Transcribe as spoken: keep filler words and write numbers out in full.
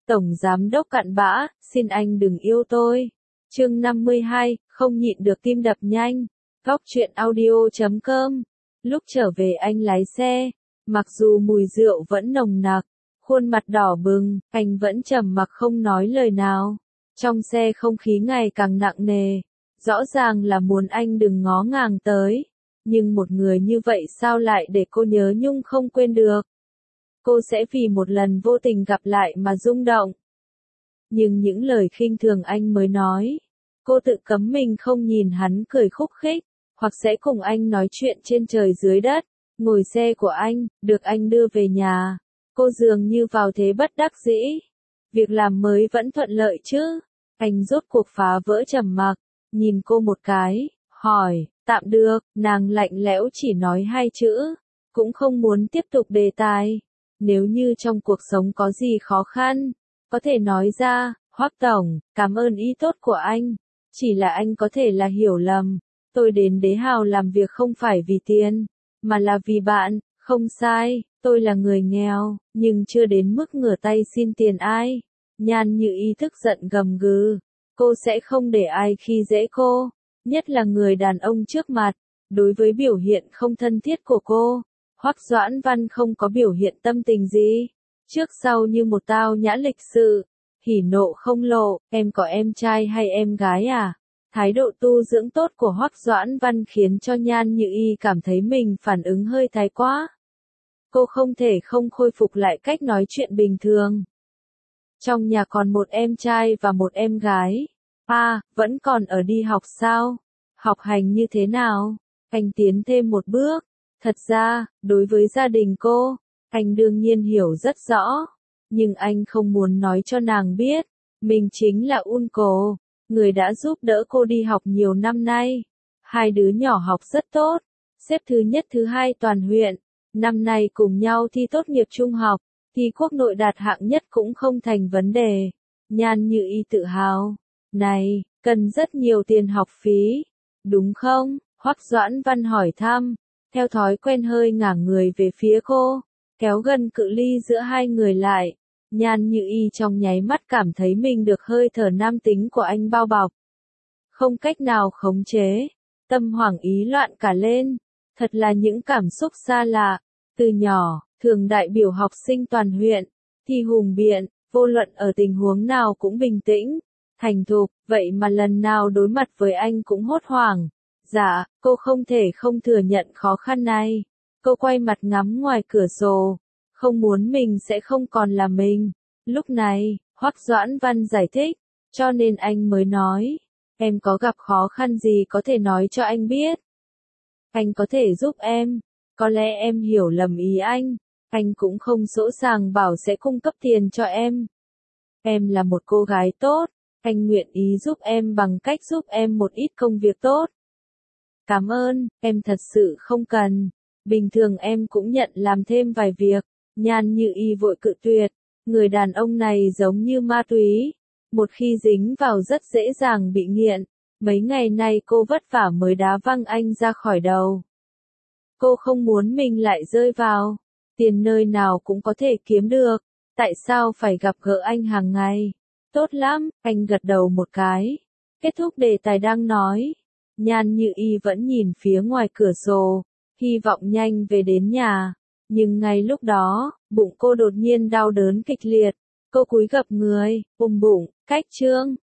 Tổng giám đốc cặn bã, xin anh đừng yêu tôi. Chương năm mươi hai, không nhịn được tim đập nhanh. Góc truyện audio chấm com. Lúc trở về anh lái xe, mặc dù mùi rượu vẫn nồng nặc, khuôn mặt đỏ bừng, anh vẫn trầm mặc không nói lời nào. Trong xe không khí ngày càng nặng nề, rõ ràng là muốn anh đừng ngó ngàng tới, nhưng một người như vậy sao lại để cô nhớ nhung không quên được. Cô sẽ vì một lần vô tình gặp lại mà rung động. Nhưng những lời khinh thường anh mới nói, cô tự cấm mình không nhìn hắn cười khúc khích, hoặc sẽ cùng anh nói chuyện trên trời dưới đất, ngồi xe của anh, được anh đưa về nhà. Cô dường như vào thế bất đắc dĩ. Việc làm mới vẫn thuận lợi chứ? Anh rốt cuộc phá vỡ trầm mặc, nhìn cô một cái, hỏi, tạm được, nàng lạnh lẽo chỉ nói hai chữ, cũng không muốn tiếp tục đề tài. Nếu như trong cuộc sống có gì khó khăn, có thể nói ra. Hoắc tổng, cảm ơn ý tốt của anh. Chỉ là anh có thể là hiểu lầm. Tôi đến Đế Hào làm việc không phải vì tiền, mà là vì bạn. Không sai, tôi là người nghèo, nhưng chưa đến mức ngửa tay xin tiền ai. Nhan Như Ý tức giận gầm gừ. Cô sẽ không để ai khi dễ cô, nhất là người đàn ông trước mặt. Đối với biểu hiện không thân thiết của cô, Hoắc Doãn Văn không có biểu hiện tâm tình gì. Trước sau như một tao nhã lịch sự, hỉ nộ không lộ. Em có em trai hay em gái à? Thái độ tu dưỡng tốt của Hoắc Doãn Văn khiến cho Nhan Như Ý cảm thấy mình phản ứng hơi thái quá. Cô không thể không khôi phục lại cách nói chuyện bình thường. Trong nhà còn một em trai và một em gái. À, vẫn còn ở đi học sao? Học hành như thế nào? Anh tiến thêm một bước. Thật ra, đối với gia đình cô, anh đương nhiên hiểu rất rõ. Nhưng anh không muốn nói cho nàng biết, mình chính là Uncle, người đã giúp đỡ cô đi học nhiều năm nay. Hai đứa nhỏ học rất tốt, xếp thứ nhất thứ hai toàn huyện. Năm nay cùng nhau thi tốt nghiệp trung học, thi quốc nội đạt hạng nhất cũng không thành vấn đề. Nhan Như Ý tự hào. Này, cần rất nhiều tiền học phí, đúng không? Hoắc Doãn Văn hỏi thăm, theo thói quen hơi ngả người về phía cô, kéo gần cự ly giữa hai người lại. Nhan Như Ý trong nháy mắt cảm thấy mình được hơi thở nam tính của anh bao bọc. Không cách nào khống chế, tâm hoảng ý loạn cả lên. Thật là những cảm xúc xa lạ. Từ nhỏ, thường đại biểu học sinh toàn huyện, thì hùng biện, vô luận ở tình huống nào cũng bình tĩnh, thành thục, vậy mà lần nào đối mặt với anh cũng hốt hoảng. Dạ, cô không thể không thừa nhận khó khăn này. Cô quay mặt ngắm ngoài cửa sổ, không muốn mình sẽ không còn là mình. Lúc này, Hoắc Doãn Văn giải thích, cho nên anh mới nói, em có gặp khó khăn gì có thể nói cho anh biết. Anh có thể giúp em. Có lẽ em hiểu lầm ý anh, anh cũng không sỗ sàng bảo sẽ cung cấp tiền cho em. Em là một cô gái tốt, anh nguyện ý giúp em bằng cách giúp em một ít công việc tốt. Cảm ơn, em thật sự không cần. Bình thường em cũng nhận làm thêm vài việc. Nhan Như Ý vội cự tuyệt. Người đàn ông này giống như ma túy, một khi dính vào rất dễ dàng bị nghiện. Mấy ngày nay cô vất vả mới đá văng anh ra khỏi đầu. Cô không muốn mình lại rơi vào. Tiền nơi nào cũng có thể kiếm được. Tại sao phải gặp gỡ anh hàng ngày? Tốt lắm, anh gật đầu một cái. Kết thúc đề tài đang nói. Nhan Như Ý vẫn nhìn phía ngoài cửa sổ, hy vọng nhanh về đến nhà. Nhưng ngay lúc đó, bụng cô đột nhiên đau đớn kịch liệt. Cô cúi gập người, ôm bụng, cách chương.